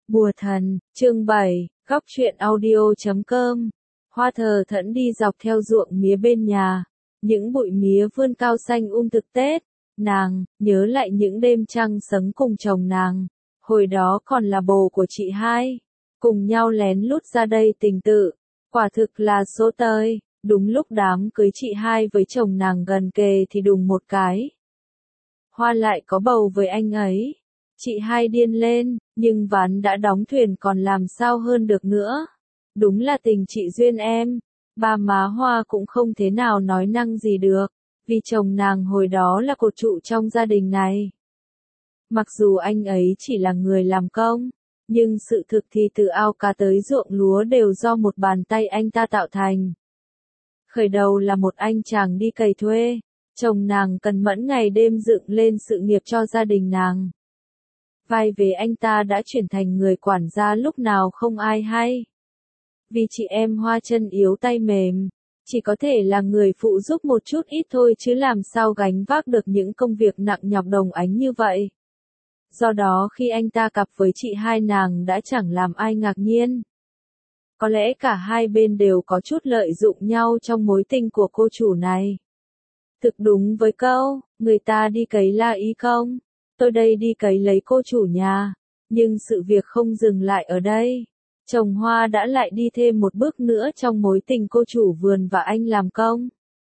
Bùa thần, chương 7, góc truyện audio.com. Hoa thờ thẫn đi dọc theo ruộng mía bên nhà, những bụi mía vươn cao xanh thực Tết, nàng nhớ lại những đêm trăng sớm cùng chồng nàng, hồi đó còn là bồ của chị hai, cùng nhau lén lút ra đây tình tự, quả thực là số tơi, đúng lúc đám cưới chị hai với chồng nàng gần kề thì đùng một cái. Hoa lại có bầu với anh ấy. Chị hai điên lên, nhưng ván đã đóng thuyền còn làm sao hơn được nữa. Đúng là tình chị duyên em. Ba má Hoa cũng không thế nào nói năng gì được, vì chồng nàng hồi đó là cột trụ trong gia đình này. Mặc dù anh ấy chỉ là người làm công, nhưng sự thực thì từ ao cá tới ruộng lúa đều do một bàn tay anh ta tạo thành. Khởi đầu là một anh chàng đi cày thuê, chồng nàng cần mẫn ngày đêm dựng lên sự nghiệp cho gia đình nàng. Vai về anh ta đã chuyển thành người quản gia lúc nào không ai hay. Vì chị em Hoa chân yếu tay mềm, chỉ có thể là người phụ giúp một chút ít thôi chứ làm sao gánh vác được những công việc nặng nhọc đồng ánh như vậy. Do đó khi anh ta cặp với chị hai nàng đã chẳng làm ai ngạc nhiên. Có lẽ cả hai bên đều có chút lợi dụng nhau trong mối tình của cô chủ này. Thực đúng với câu, người ta đi cấy la ý không? Tôi đây đi cấy lấy cô chủ nhà, nhưng sự việc không dừng lại ở đây. Chồng Hoa đã lại đi thêm một bước nữa trong mối tình cô chủ vườn và anh làm công.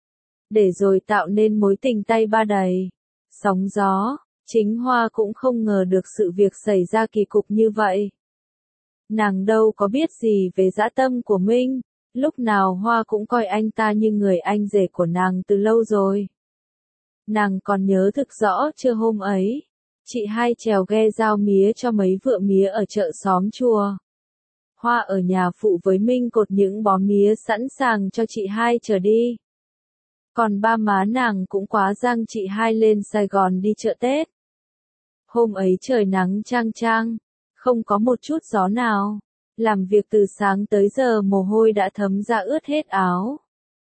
Để rồi tạo nên mối tình tay ba đầy, sóng gió, chính Hoa cũng không ngờ được sự việc xảy ra kỳ cục như vậy. Nàng đâu có biết gì về dã tâm của Minh, lúc nào Hoa cũng coi anh ta như người anh rể của nàng từ lâu rồi. Nàng còn nhớ thực rõ trưa hôm ấy. Chị hai trèo ghe giao mía cho mấy vựa mía ở chợ xóm chùa. Hoa ở nhà phụ với Minh cột những bó mía sẵn sàng cho chị hai chở đi. Còn ba má nàng cũng quá giang chị hai lên Sài Gòn đi chợ Tết. Hôm ấy trời nắng chang chang, không có một chút gió nào. Làm việc từ sáng tới giờ mồ hôi đã thấm ra ướt hết áo.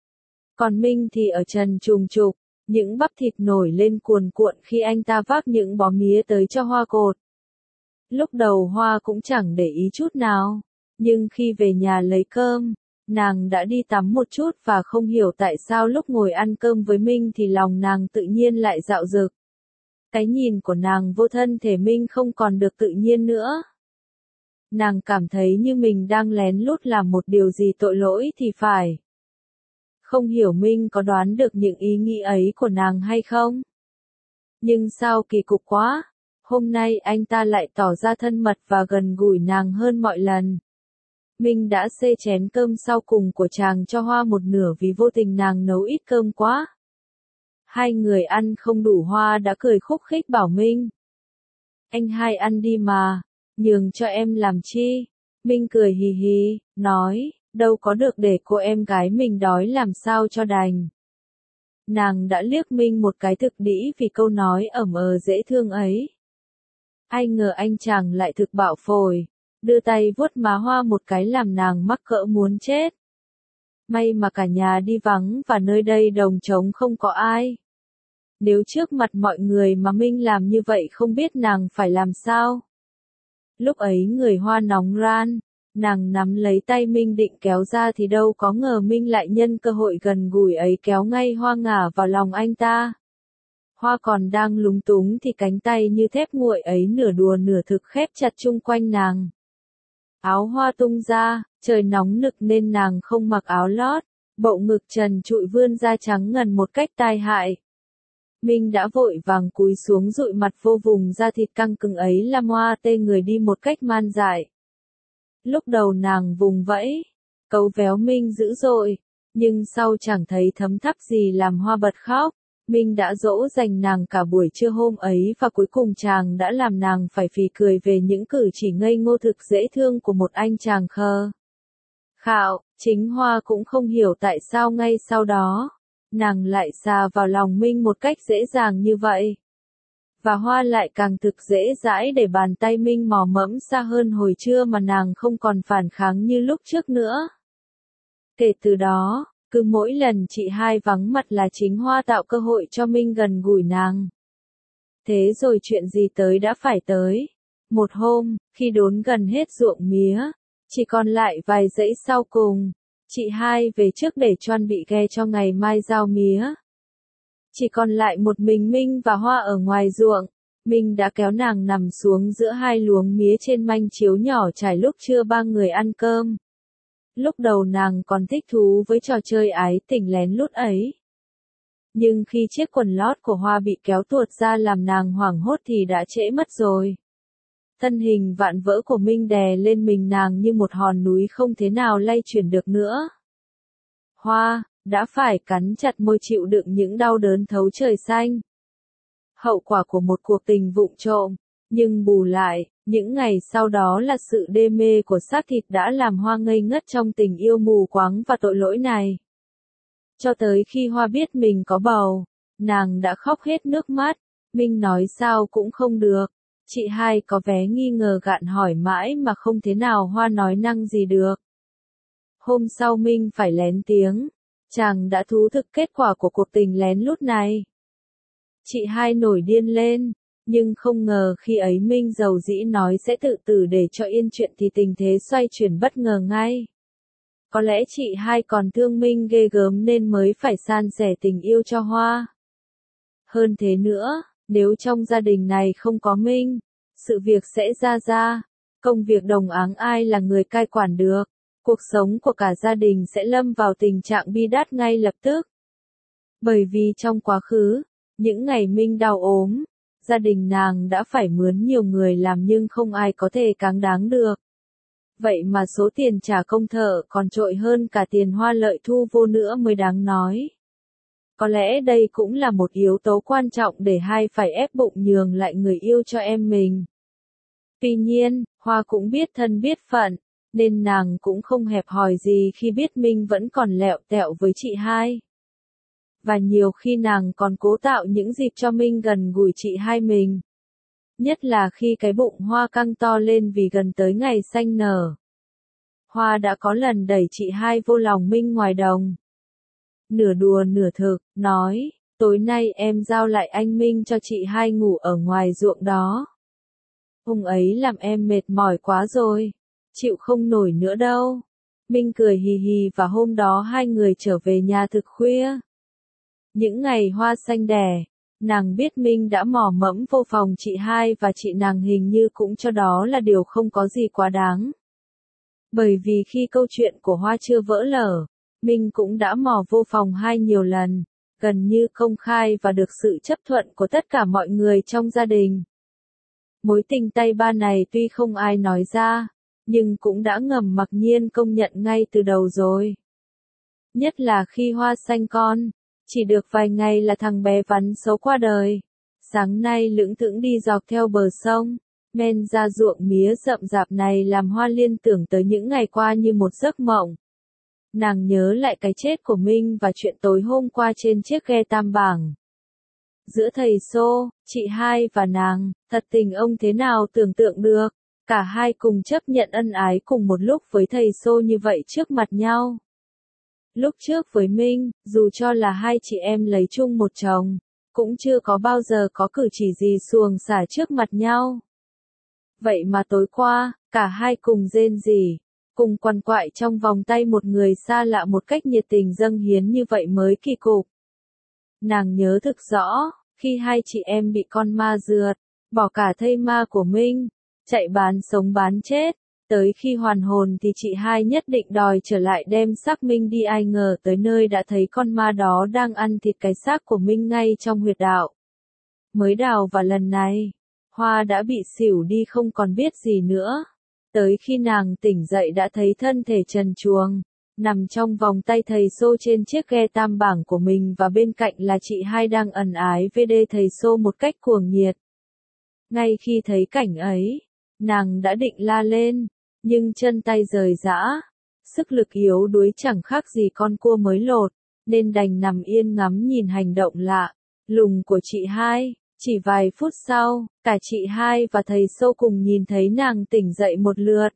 Còn Minh thì ở trần trùng trục. Những bắp thịt nổi lên cuồn cuộn khi anh ta vác những bó mía tới cho Hoa cột. Lúc đầu Hoa cũng chẳng để ý chút nào, nhưng khi về nhà lấy cơm, nàng đã đi tắm một chút và không hiểu tại sao lúc ngồi ăn cơm với Minh thì lòng nàng tự nhiên lại dạo dực. Cái nhìn của nàng vô thân thể Minh không còn được tự nhiên nữa. Nàng cảm thấy như mình đang lén lút làm một điều gì tội lỗi thì phải. Không hiểu Minh có đoán được những ý nghĩ ấy của nàng hay không? Nhưng sao kỳ cục quá, hôm nay anh ta lại tỏ ra thân mật và gần gũi nàng hơn mọi lần. Minh đã xê chén cơm sau cùng của chàng cho Hoa một nửa vì vô tình nàng nấu ít cơm quá. Hai người ăn không đủ Hoa đã cười khúc khích bảo Minh. Anh hai ăn đi mà, nhường cho em làm chi? Minh cười hì hì, nói. Đâu có được để cô em gái mình đói làm sao cho đành. Nàng đã liếc Minh một cái thực đĩ vì câu nói ẩm dễ thương ấy. Ai ngờ anh chàng lại thực bạo phổi, đưa tay vuốt má Hoa một cái làm nàng mắc cỡ muốn chết. May mà cả nhà đi vắng và nơi đây đồng trống không có ai. Nếu trước mặt mọi người mà Minh làm như vậy không biết nàng phải làm sao. Lúc ấy người Hoa nóng ran. Nàng nắm lấy tay Minh định kéo ra thì đâu có ngờ Minh lại nhân cơ hội gần gũi ấy kéo ngay Hoa ngả vào lòng anh ta. Hoa còn đang lúng túng thì cánh tay như thép nguội ấy nửa đùa nửa thực khép chặt chung quanh nàng. Áo Hoa tung ra, trời nóng nực nên nàng không mặc áo lót, bộ ngực trần trụi vươn ra trắng ngần một cách tai hại. Minh đã vội vàng cúi xuống dụi mặt vô vùng da thịt căng cứng ấy làm Hoa tê người đi một cách man dại. Lúc đầu nàng vùng vẫy, cấu véo Minh dữ dội, nhưng sau chẳng thấy thấm thắp gì làm Hoa bật khóc. Minh đã dỗ dành nàng cả buổi trưa hôm ấy và cuối cùng chàng đã làm nàng phải phì cười về những cử chỉ ngây ngô thực dễ thương của một anh chàng khờ khạo. Chính Hoa cũng không hiểu tại sao ngay sau đó, nàng lại xà vào lòng Minh một cách dễ dàng như vậy. Và Hoa lại càng thực dễ dãi để bàn tay Minh mò mẫm xa hơn hồi trưa mà nàng không còn phản kháng như lúc trước nữa. Kể từ đó, cứ mỗi lần chị hai vắng mặt là chính Hoa tạo cơ hội cho Minh gần gũi nàng. Thế rồi chuyện gì tới đã phải tới. Một hôm, khi đốn gần hết ruộng mía, chỉ còn lại vài dãy sau cùng, chị hai về trước để chuẩn bị ghe cho ngày mai rao mía. Chỉ còn lại một mình Minh và Hoa ở ngoài ruộng. Minh đã kéo nàng nằm xuống giữa hai luống mía trên manh chiếu nhỏ trải lúc trưa ba người ăn cơm. Lúc đầu nàng còn thích thú với trò chơi ái tình lén lút ấy. Nhưng khi chiếc quần lót của Hoa bị kéo tuột ra làm nàng hoảng hốt thì đã trễ mất rồi. Thân hình vạn vỡ của Minh đè lên mình nàng như một hòn núi không thế nào lay chuyển được nữa. Hoa đã phải cắn chặt môi chịu đựng những đau đớn thấu trời xanh. Hậu quả của một cuộc tình vụng trộm, nhưng bù lại, những ngày sau đó là sự đê mê của xác thịt đã làm Hoa ngây ngất trong tình yêu mù quáng và tội lỗi này. Cho tới khi Hoa biết mình có bầu, nàng đã khóc hết nước mắt, Minh nói sao cũng không được. Chị hai có vẻ nghi ngờ gạn hỏi mãi mà không thế nào Hoa nói năng gì được. Hôm sau Minh phải lén tiếng, chàng đã thú thực kết quả của cuộc tình lén lút này. Chị hai nổi điên lên, nhưng không ngờ khi ấy Minh dầu dĩ nói sẽ tự tử để cho yên chuyện thì tình thế xoay chuyển bất ngờ ngay. Có lẽ chị hai còn thương Minh ghê gớm nên mới phải san sẻ tình yêu cho Hoa. Hơn thế nữa, nếu trong gia đình này không có Minh, sự việc sẽ ra, công việc đồng áng ai là người cai quản được, cuộc sống của cả gia đình sẽ lâm vào tình trạng bi đát ngay lập tức. Bởi vì trong quá khứ, những ngày Minh đau ốm, gia đình nàng đã phải mướn nhiều người làm nhưng không ai có thể cáng đáng được. Vậy mà số tiền trả công thợ còn trội hơn cả tiền Hoa lợi thu vô nữa mới đáng nói. Có lẽ đây cũng là một yếu tố quan trọng để hai phải ép bụng nhường lại người yêu cho em mình. Tuy nhiên, Hoa cũng biết thân biết phận, nên nàng cũng không hẹp hòi gì khi biết Minh vẫn còn lẹo tẹo với chị hai. Và nhiều khi nàng còn cố tạo những dịp cho Minh gần gũi chị hai mình. Nhất là khi cái bụng Hoa căng to lên vì gần tới ngày sanh nở. Hoa đã có lần đẩy chị hai vô lòng Minh ngoài đồng. Nửa đùa nửa thực, nói, tối nay em giao lại anh Minh cho chị hai ngủ ở ngoài ruộng đó. Hôm ấy làm em mệt mỏi quá rồi, chịu không nổi nữa đâu. Minh cười hì hì và hôm đó hai người trở về nhà thực khuya. Những ngày Hoa sanh đẻ, nàng biết Minh đã mò mẫm vô phòng chị hai và chị nàng hình như cũng cho đó là điều không có gì quá đáng. Bởi vì khi câu chuyện của Hoa chưa vỡ lở, Minh cũng đã mò vô phòng hai nhiều lần, gần như công khai và được sự chấp thuận của tất cả mọi người trong gia đình. Mối tình tay ba này tuy không ai nói ra, nhưng cũng đã ngầm mặc nhiên công nhận ngay từ đầu rồi. Nhất là khi Hoa sanh con, chỉ được vài ngày là thằng bé vắn xấu qua đời. Sáng nay lững thững đi dọc theo bờ sông, men ra ruộng mía rậm rạp này làm Hoa liên tưởng tới những ngày qua như một giấc mộng. Nàng nhớ lại cái chết của Minh và chuyện tối hôm qua trên chiếc ghe tam bảng. Giữa thầy Xô, chị hai và nàng, thật tình ông thế nào tưởng tượng được, cả hai cùng chấp nhận ân ái cùng một lúc với thầy Xô như vậy trước mặt nhau. Lúc trước với Minh, dù cho là hai chị em lấy chung một chồng, cũng chưa có bao giờ có cử chỉ gì xuồng xả trước mặt nhau. Vậy mà tối qua, cả hai cùng rên rỉ, cùng quằn quại trong vòng tay một người xa lạ một cách nhiệt tình dâng hiến như vậy mới kỳ cục. Nàng nhớ thực rõ, khi hai chị em bị con ma rượt, bỏ cả thây ma của Minh, chạy bán sống bán chết, tới khi hoàn hồn thì chị hai nhất định đòi trở lại đem xác Minh đi, ai ngờ tới nơi đã thấy con ma đó đang ăn thịt cái xác của Minh ngay trong huyệt đạo. Mới đào và lần này, Hoa đã bị xỉu đi không còn biết gì nữa. Tới khi nàng tỉnh dậy đã thấy thân thể trần truồng, nằm trong vòng tay thầy Xô trên chiếc ghe tam bảng của mình và bên cạnh là chị hai đang ẩn ái VD thầy Xô một cách cuồng nhiệt. Ngay khi thấy cảnh ấy, nàng đã định la lên, nhưng chân tay rời rã, sức lực yếu đuối chẳng khác gì con cua mới lột, nên đành nằm yên ngắm nhìn hành động lạ, lùng của chị hai. Chỉ vài phút sau, cả chị hai và thầy Xô cùng nhìn thấy nàng tỉnh dậy một lượt.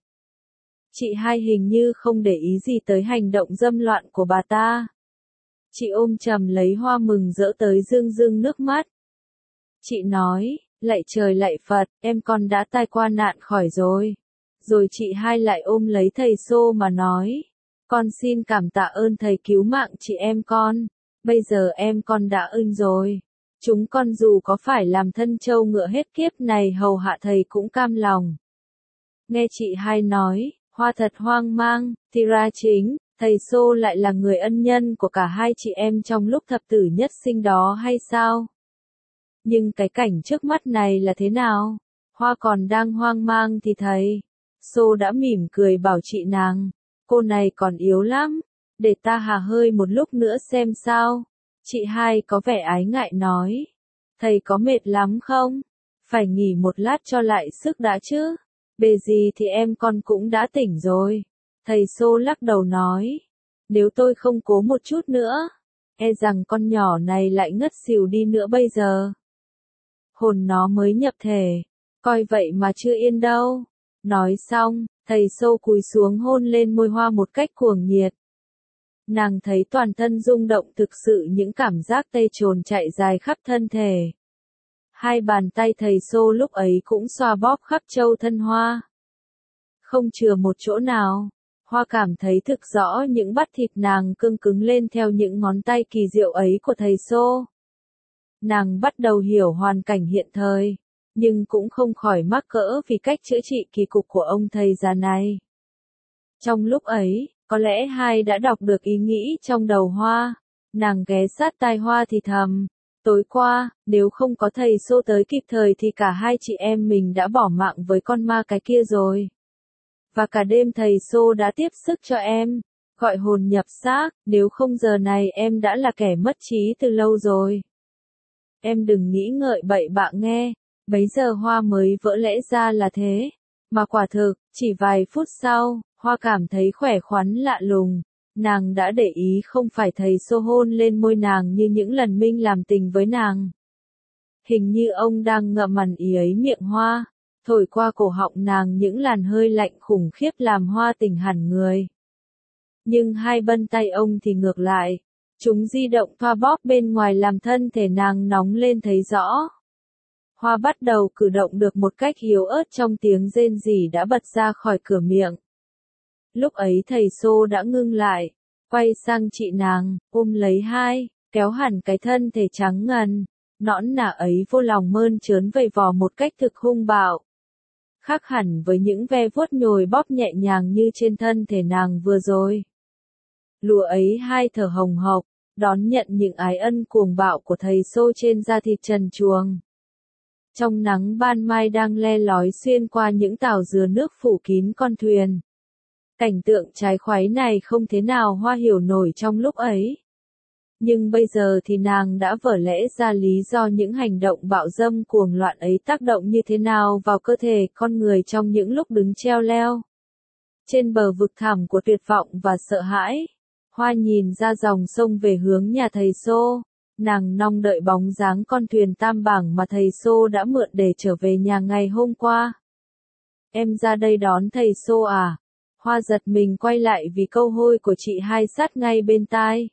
Chị hai hình như không để ý gì tới hành động dâm loạn của bà ta. Chị ôm chầm lấy Hoa mừng rỡ tới rưng rưng nước mắt. Chị nói, Lạy trời lạy Phật, em con đã tai qua nạn khỏi rồi. Rồi chị hai lại ôm lấy thầy Xô mà nói. Con xin cảm tạ ơn thầy cứu mạng chị em con. Bây giờ em con đã ưng rồi. Chúng con dù có phải làm thân trâu ngựa hết kiếp này hầu hạ thầy cũng cam lòng. Nghe chị hai nói, Hoa thật hoang mang, thì ra chính, thầy Xô lại là người ân nhân của cả hai chị em trong lúc thập tử nhất sinh đó hay sao? Nhưng cái cảnh trước mắt này là thế nào? Hoa còn đang hoang mang thì thầy Xô đã mỉm cười bảo chị nàng, cô này còn yếu lắm, để ta hà hơi một lúc nữa xem sao. Chị hai có vẻ ái ngại nói, thầy có mệt lắm không? Phải nghỉ một lát cho lại sức đã chứ. Bề gì thì em con cũng đã tỉnh rồi. Thầy Xô lắc đầu nói, nếu tôi không cố một chút nữa, e rằng con nhỏ này lại ngất xỉu đi nữa bây giờ. Hồn nó mới nhập thể, coi vậy mà chưa yên đâu. Nói xong, thầy Xô cúi xuống hôn lên môi Hoa một cách cuồng nhiệt. Nàng thấy toàn thân rung động, thực sự những cảm giác tê chồn chạy dài khắp thân thể. Hai bàn tay thầy Xô lúc ấy cũng xoa bóp khắp châu thân Hoa. Không chừa một chỗ nào. Hoa cảm thấy thực rõ những bắp thịt nàng cương cứng lên theo những ngón tay kỳ diệu ấy của thầy Xô. Nàng bắt đầu hiểu hoàn cảnh hiện thời, nhưng cũng không khỏi mắc cỡ vì cách chữa trị kỳ cục của ông thầy già này. Trong lúc ấy, có lẽ hai đã đọc được ý nghĩ trong đầu Hoa. Nàng ghé sát tai Hoa thì thầm, tối qua, nếu không có thầy Xô tới kịp thời thì cả hai chị em mình đã bỏ mạng với con ma cái kia rồi. Và cả đêm thầy Xô đã tiếp sức cho em, gọi hồn nhập xác, nếu không giờ này em đã là kẻ mất trí từ lâu rồi. Em đừng nghĩ ngợi bậy bạ nghe. Bấy giờ Hoa mới vỡ lẽ ra là thế. Mà quả thực, chỉ vài phút sau, Hoa cảm thấy khỏe khoắn lạ lùng. Nàng đã để ý không phải thầy Xô hôn lên môi nàng như những lần Minh làm tình với nàng. Hình như ông đang ngậm mằn ý ấy miệng Hoa, thổi qua cổ họng nàng những làn hơi lạnh khủng khiếp làm Hoa tỉnh hẳn người. Nhưng hai bàn tay ông thì ngược lại. Chúng di động thoa bóp bên ngoài làm thân thể nàng nóng lên thấy rõ. Hoa bắt đầu cử động được một cách yếu ớt trong tiếng rên rỉ đã bật ra khỏi cửa miệng. Lúc ấy thầy Xô đã ngưng lại, quay sang chị nàng, ôm lấy hai, kéo hẳn cái thân thể trắng ngần, nõn nà ấy vô lòng mơn trớn vầy vò một cách thực hung bạo. Khác hẳn với những ve vuốt nhồi bóp nhẹ nhàng như trên thân thể nàng vừa rồi. Lùa ấy hai thở hồng hộc, đón nhận những ái ân cuồng bạo của thầy Xô trên da thịt trần truồng. Trong nắng ban mai đang le lói xuyên qua những tàu dừa nước phủ kín con thuyền. Cảnh tượng trái khoái này không thế nào Hoa hiểu nổi trong lúc ấy. Nhưng bây giờ thì nàng đã vỡ lẽ ra lý do những hành động bạo dâm cuồng loạn ấy tác động như thế nào vào cơ thể con người trong những lúc đứng treo leo. Trên bờ vực thẳm của tuyệt vọng và sợ hãi, Hoa nhìn ra dòng sông về hướng nhà thầy Xô. Nàng nong đợi bóng dáng con thuyền tam bảng mà thầy Xô đã mượn để trở về nhà ngày hôm qua. Em ra đây đón thầy Xô à? Hoa giật mình quay lại vì câu hôi của chị hai sát ngay bên tai.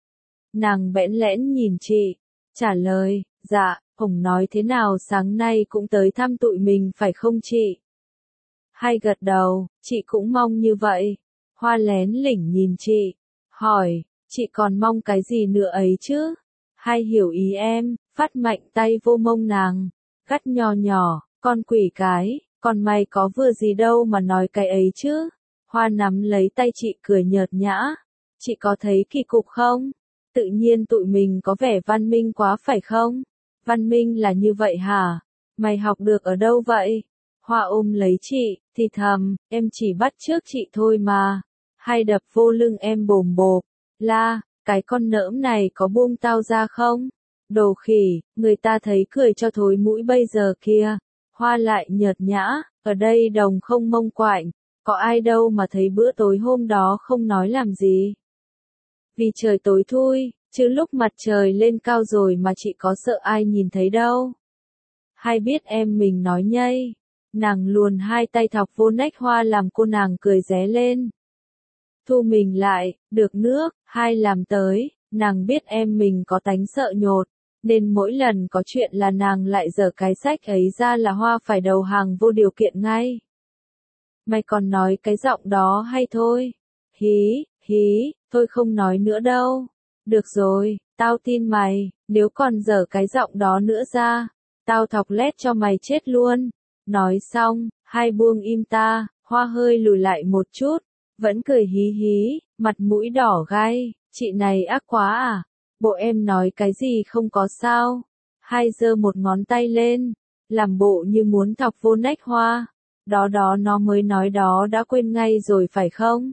Nàng bẽn lẽn nhìn chị, trả lời, dạ, Hồng nói thế nào sáng nay cũng tới thăm tụi mình phải không chị? Hai gật đầu, chị cũng mong như vậy. Hoa lén lỉnh nhìn chị, hỏi, chị còn mong cái gì nữa ấy chứ? Hai hiểu ý em, phát mạnh tay vô mông nàng, gắt nhỏ nhỏ, con quỷ cái, còn mày có vừa gì đâu mà nói cái ấy chứ? Hoa nắm lấy tay chị cười nhợt nhã, chị có thấy kỳ cục không? Tự nhiên tụi mình có vẻ văn minh quá phải không? Văn minh là như vậy hả? Mày học được ở đâu vậy? Hoa ôm lấy chị, thì thầm, em chỉ bắt chước chị thôi mà. Hai đập vô lưng em bồm bộp, la, cái con nỡm này có buông tao ra không? Đồ khỉ, người ta thấy cười cho thối mũi bây giờ kia. Hoa lại nhợt nhã, ở đây đồng không mông quạnh, có ai đâu mà thấy bữa tối hôm đó không nói làm gì. Vì trời tối thui, chứ lúc mặt trời lên cao rồi mà chị có sợ ai nhìn thấy đâu. Hai biết em mình nói nhây. Nàng luồn hai tay thọc vô nách Hoa làm cô nàng cười ré lên. Thu mình lại, được nước, hai làm tới, nàng biết em mình có tánh sợ nhột. nên mỗi lần có chuyện là nàng lại giở cái sách ấy ra là Hoa phải đầu hàng vô điều kiện ngay. Mày còn nói cái giọng đó hay thôi. Hí, hí, tôi không nói nữa đâu. Được rồi, tao tin mày, nếu còn giở cái giọng đó nữa ra, tao thọc lét cho mày chết luôn. Nói xong, hai buông im ta, Hoa hơi lùi lại một chút, vẫn cười hí hí, mặt mũi đỏ gai, chị này ác quá à, bộ em nói cái gì không có sao. Hai giơ một ngón tay lên, làm bộ như muốn thọc vô nách Hoa. Đó đó nó mới nói đó đã quên ngay rồi phải không?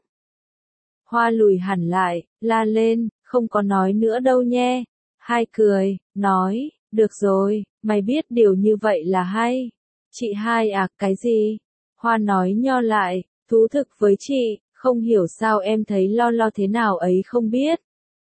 Hoa lùi hẳn lại, la lên, không có nói nữa đâu nhé. Hai cười, nói, được rồi, mày biết điều như vậy là hay. Chị hai à, cái gì? Hoa nói nho lại, thú thực với chị, không hiểu sao em thấy lo thế nào ấy không biết.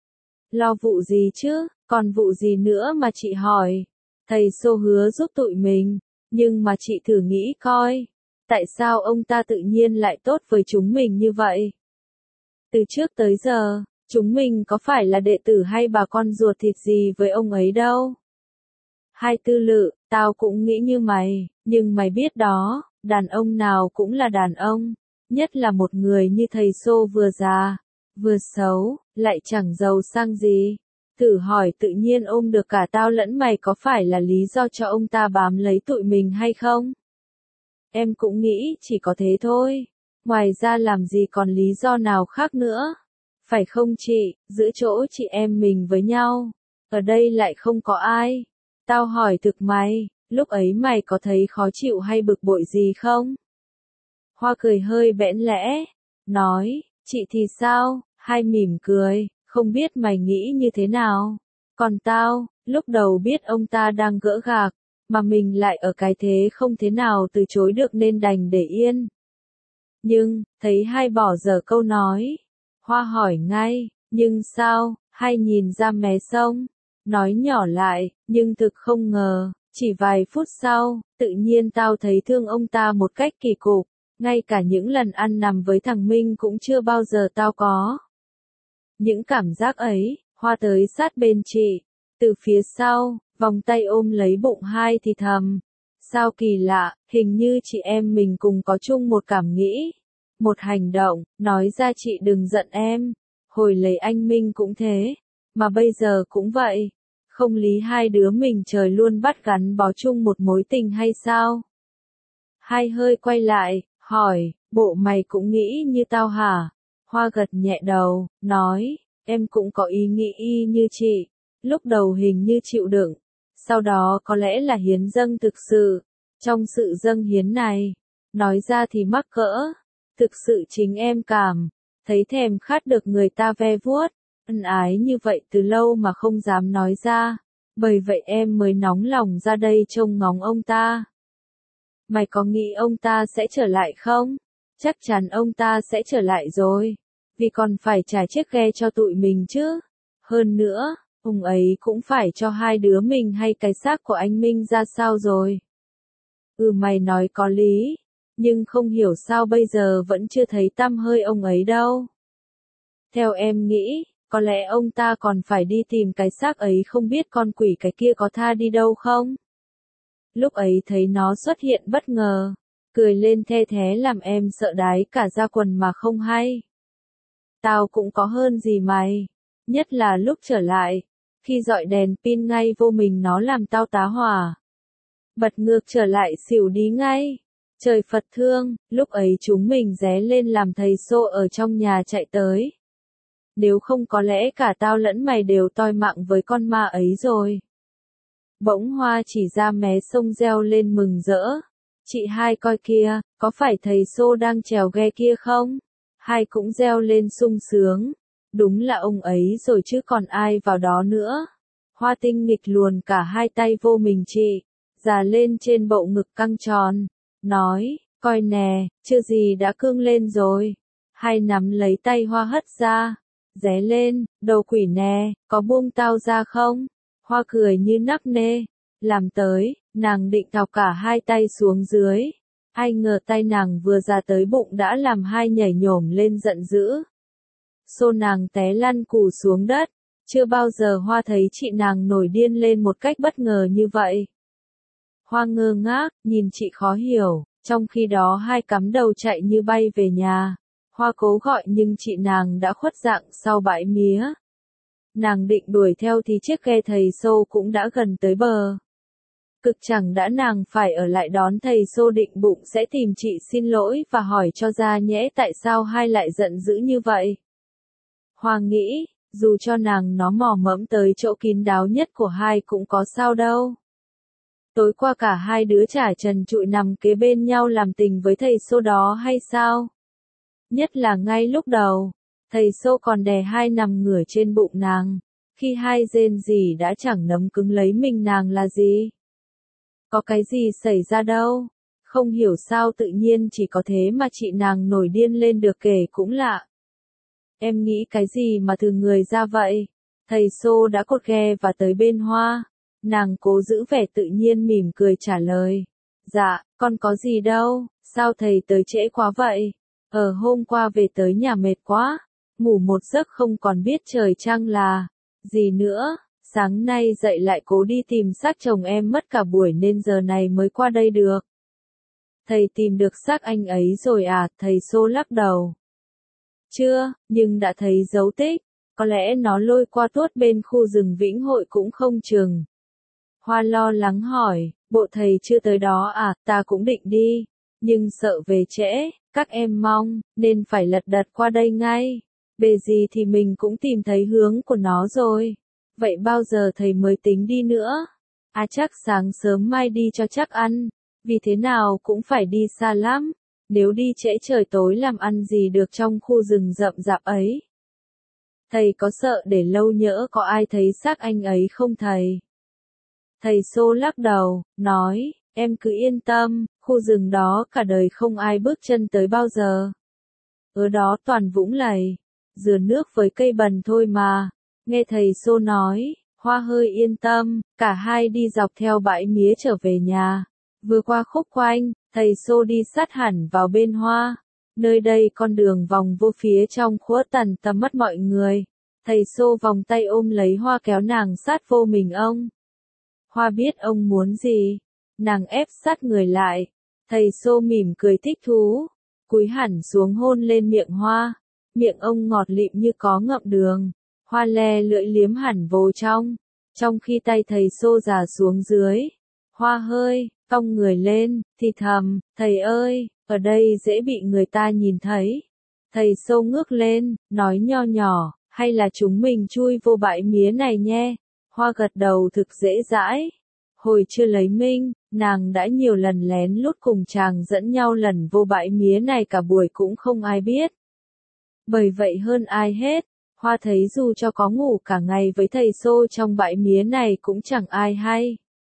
Lo vụ gì chứ, còn vụ gì nữa mà chị hỏi. Thầy Xô hứa giúp tụi mình, nhưng mà chị thử nghĩ coi, tại sao ông ta tự nhiên lại tốt với chúng mình như vậy? Từ trước tới giờ, chúng mình có phải là đệ tử hay bà con ruột thịt gì với ông ấy đâu. Hai Tư Lự, tao cũng nghĩ như mày, nhưng mày biết đó, đàn ông nào cũng là đàn ông, nhất là một người như thầy Xô vừa già, vừa xấu, lại chẳng giàu sang gì. Thử hỏi tự nhiên ôm được cả tao lẫn mày có phải là lý do cho ông ta bám lấy tụi mình hay không? Em cũng nghĩ chỉ có thế thôi. Ngoài ra làm gì còn lý do nào khác nữa. Phải không chị, giữa chỗ chị em mình với nhau. Ở đây lại không có ai. Tao hỏi thực mày, lúc ấy mày có thấy khó chịu hay bực bội gì không? Hoa cười hơi bẽn lẽ. Nói, chị thì sao? Hai mỉm cười, không biết mày nghĩ như thế nào. Còn tao, lúc đầu biết ông ta đang gỡ gạc, mà mình lại ở cái thế không thế nào từ chối được nên đành để yên. Nhưng, thấy hai bỏ dở câu nói. Hoa hỏi ngay, nhưng sao, hai nhìn ra mé sông. Nói nhỏ lại, nhưng thực không ngờ, chỉ vài phút sau, tự nhiên tao thấy thương ông ta một cách kỳ cục. Ngay cả những lần ăn nằm với thằng Minh cũng chưa bao giờ tao có. Những cảm giác ấy, Hoa tới sát bên chị. Từ phía sau, vòng tay ôm lấy bụng hai thì thầm. Sao kỳ lạ, hình như chị em mình cùng có chung một cảm nghĩ. Một hành động, nói ra chị đừng giận em. Hồi lấy anh Minh cũng thế. Mà bây giờ cũng vậy. Không lý hai đứa mình trời luôn bắt gắn bó chung một mối tình hay sao? Hai hơi quay lại, hỏi, bộ mày cũng nghĩ như tao hả? Hoa gật nhẹ đầu, nói, em cũng có ý nghĩ y như chị. Lúc đầu hình như chịu đựng, sau đó có lẽ là hiến dâng thực sự. Trong sự dâng hiến này, nói ra thì mắc cỡ. Thực sự chính em cảm, thấy thèm khát được người ta ve vuốt, ân ái như vậy từ lâu mà không dám nói ra. Bởi vậy em mới nóng lòng ra đây trông ngóng ông ta. Mày có nghĩ ông ta sẽ trở lại không? Chắc chắn ông ta sẽ trở lại rồi. Vì còn phải trả chiếc ghe cho tụi mình chứ. Hơn nữa, ông ấy cũng phải cho hai đứa mình hay cái xác của anh Minh ra sao rồi. Mày nói có lý. Nhưng không hiểu sao bây giờ vẫn chưa thấy tăm hơi ông ấy đâu. Theo em nghĩ, có lẽ ông ta còn phải đi tìm cái xác ấy không biết con quỷ cái kia có tha đi đâu không? Lúc ấy thấy nó xuất hiện bất ngờ, cười lên the thé làm em sợ đái cả da quần mà không hay. Tao cũng có hơn gì mày, nhất là lúc trở lại, khi dọi đèn pin ngay vô mình nó làm tao tá hỏa. Bật ngược trở lại xỉu đi ngay. Trời Phật thương, lúc ấy chúng mình ré lên làm thầy Xô ở trong nhà chạy tới. Nếu không có lẽ cả tao lẫn mày đều toi mạng với con ma ấy rồi. Bỗng Hoa chỉ ra mé sông reo lên mừng rỡ. Chị hai coi kia, có phải thầy Xô đang chèo ghe kia không? Hai cũng reo lên sung sướng. Đúng là ông ấy rồi chứ còn ai vào đó nữa. Hoa tinh nghịch luồn cả hai tay vô mình chị, già lên trên bậu ngực căng tròn. Nói, coi nè, chưa gì đã cương lên rồi. Hai nắm lấy tay Hoa hất ra. Ré lên, đầu quỷ nè, có buông tao ra không? Hoa cười như nắc nê. Làm tới, nàng định thọc cả hai tay xuống dưới. Ai ngờ tay nàng vừa ra tới bụng đã làm hai nhảy nhổm lên giận dữ. Xô nàng té lăn cù xuống đất. Chưa bao giờ Hoa thấy chị nàng nổi điên lên một cách bất ngờ như vậy. Hoa ngơ ngác, nhìn chị khó hiểu, trong khi đó hai cắm đầu chạy như bay về nhà. Hoa cố gọi nhưng chị nàng đã khuất dạng sau bãi mía. Nàng định đuổi theo thì chiếc ghe thầy Sô cũng đã gần tới bờ. Cực chẳng đã nàng phải ở lại đón thầy Sô, định bụng sẽ tìm chị xin lỗi và hỏi cho ra nhẽ tại sao hai lại giận dữ như vậy. Hoa nghĩ, dù cho nàng nó mò mẫm tới chỗ kín đáo nhất của hai cũng có sao đâu. Tối qua cả hai đứa chả trần trụi nằm kế bên nhau làm tình với thầy Sô đó hay sao? Nhất là ngay lúc đầu, thầy Sô còn đè hai nằm ngửa trên bụng nàng, khi hai rên rỉ đã chẳng nấm cứng lấy mình nàng là gì? Có cái gì xảy ra đâu, không hiểu sao tự nhiên chỉ có thế mà chị nàng nổi điên lên được, kể cũng lạ. Em nghĩ cái gì mà từ người ra vậy? Thầy Sô đã cột ghe và tới bên Hoa. Nàng cố giữ vẻ tự nhiên mỉm cười trả lời. Dạ, con có gì đâu, sao thầy tới trễ quá vậy? Hôm qua về tới nhà mệt quá, ngủ một giấc không còn biết trời trăng là gì nữa. Sáng nay dậy lại cố đi tìm xác chồng em mất cả buổi nên giờ này mới qua đây được. Thầy tìm được xác anh ấy rồi à? Thầy Sô lắc đầu. Chưa, nhưng đã thấy dấu tích, có lẽ nó lôi qua tuốt bên khu rừng Vĩnh Hội cũng không chừng. Hoa lo lắng hỏi, bộ thầy chưa tới đó à? Ta cũng định đi, nhưng sợ về trễ, các em mong, nên phải lật đật qua đây ngay. Bề gì thì mình cũng tìm thấy hướng của nó rồi. Vậy bao giờ thầy mới tính đi nữa? À chắc sáng sớm mai đi cho chắc ăn, vì thế nào cũng phải đi xa lắm. Nếu đi trễ trời tối làm ăn gì được trong khu rừng rậm rạp ấy. Thầy có sợ để lâu nhỡ có ai thấy xác anh ấy không thầy? Thầy Sô lắc đầu, nói, em cứ yên tâm, khu rừng đó cả đời không ai bước chân tới bao giờ. Ở đó toàn vũng lầy, dừa nước với cây bần thôi mà. Nghe thầy Sô nói, Hoa hơi yên tâm, cả hai đi dọc theo bãi mía trở về nhà. Vừa qua khúc quanh, thầy Sô đi sát hẳn vào bên Hoa. Nơi đây con đường vòng vô phía trong khuất tần tầm mắt mọi người. Thầy Sô vòng tay ôm lấy Hoa kéo nàng sát vô mình ông. Hoa biết ông muốn gì. Nàng ép sát người lại. Thầy Sô mỉm cười thích thú. Cúi hẳn xuống hôn lên miệng Hoa. Miệng ông ngọt lịm như có ngậm đường. Hoa le lưỡi liếm hẳn vô trong. Trong khi tay thầy Sô già xuống dưới. Hoa hơi cong người lên, thì thầm, thầy ơi, ở đây dễ bị người ta nhìn thấy. Thầy Sô ngước lên, nói nho nhỏ, hay là chúng mình chui vô bãi mía này nhé. Hoa gật đầu thực dễ dãi. Hồi chưa lấy Minh, nàng đã nhiều lần lén lút cùng chàng dẫn nhau lần vô bãi mía này cả buổi cũng không ai biết. Bởi vậy hơn ai hết, Hoa thấy dù cho có ngủ cả ngày với thầy Sô trong bãi mía này cũng chẳng ai hay.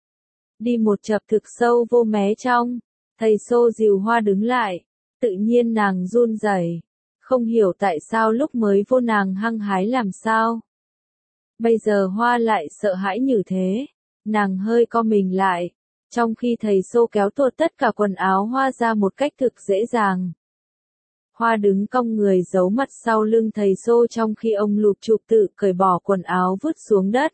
Đi một chập thực sâu vô mé trong, thầy Sô dìu Hoa đứng lại, tự nhiên nàng run rẩy, không hiểu tại sao lúc mới vô nàng hăng hái làm sao. Bây giờ Hoa lại sợ hãi như thế, nàng hơi co mình lại, trong khi thầy Sô kéo tuột tất cả quần áo Hoa ra một cách thực dễ dàng. Hoa đứng cong người giấu mặt sau lưng thầy Sô trong khi ông lụp chụp tự cởi bỏ quần áo vứt xuống đất.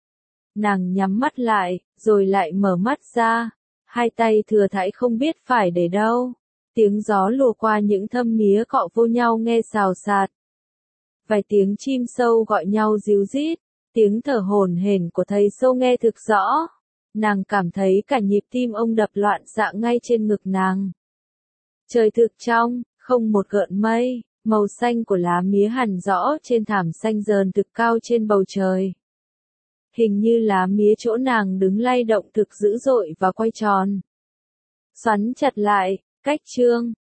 Nàng nhắm mắt lại, rồi lại mở mắt ra, hai tay thừa thãi không biết phải để đâu. Tiếng gió lùa qua những thâm mía cọ vô nhau nghe xào xạc. Vài tiếng chim sâu gọi nhau ríu rít, tiếng thở hổn hển của thầy Sô nghe thực rõ. Nàng cảm thấy cả nhịp tim ông đập loạn xạ ngay trên ngực nàng. Trời thực trong, không một gợn mây, màu xanh của lá mía hằn rõ trên thảm xanh dờn thực cao trên bầu trời. Hình như lá mía chỗ nàng đứng lay động thực dữ dội và quay tròn. Xoắn chặt lại, cách chương.